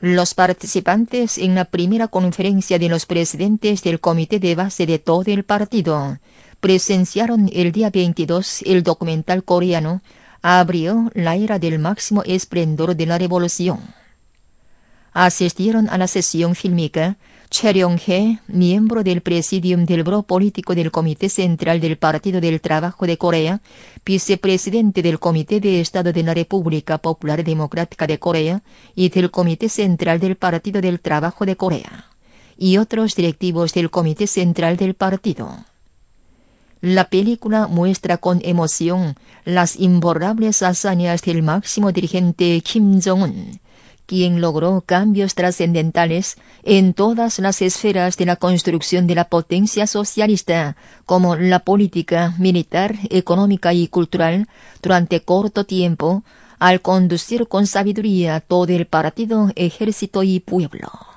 Los participantes en la primera conferencia de los presidentes del comité de base de todo el partido presenciaron el día 22 el documental coreano Abrió la era del máximo esplendor de la revolución. Asistieron a la sesión fílmica Choi Ryong-hae, miembro del presidium del Buró Político del Comité Central del Partido del Trabajo de Corea, vicepresidente del Comité de Estado de la República Popular Democrática de Corea y del Comité Central del Partido del Trabajo de Corea, y otros directivos del Comité Central del Partido. La película muestra con emoción las imborrables hazañas del máximo dirigente Kim Jong-un, quien logró cambios trascendentales en todas las esferas de la construcción de la potencia socialista, como la política, militar, económica y cultural, durante corto tiempo, al conducir con sabiduría todo el partido, ejército y pueblo.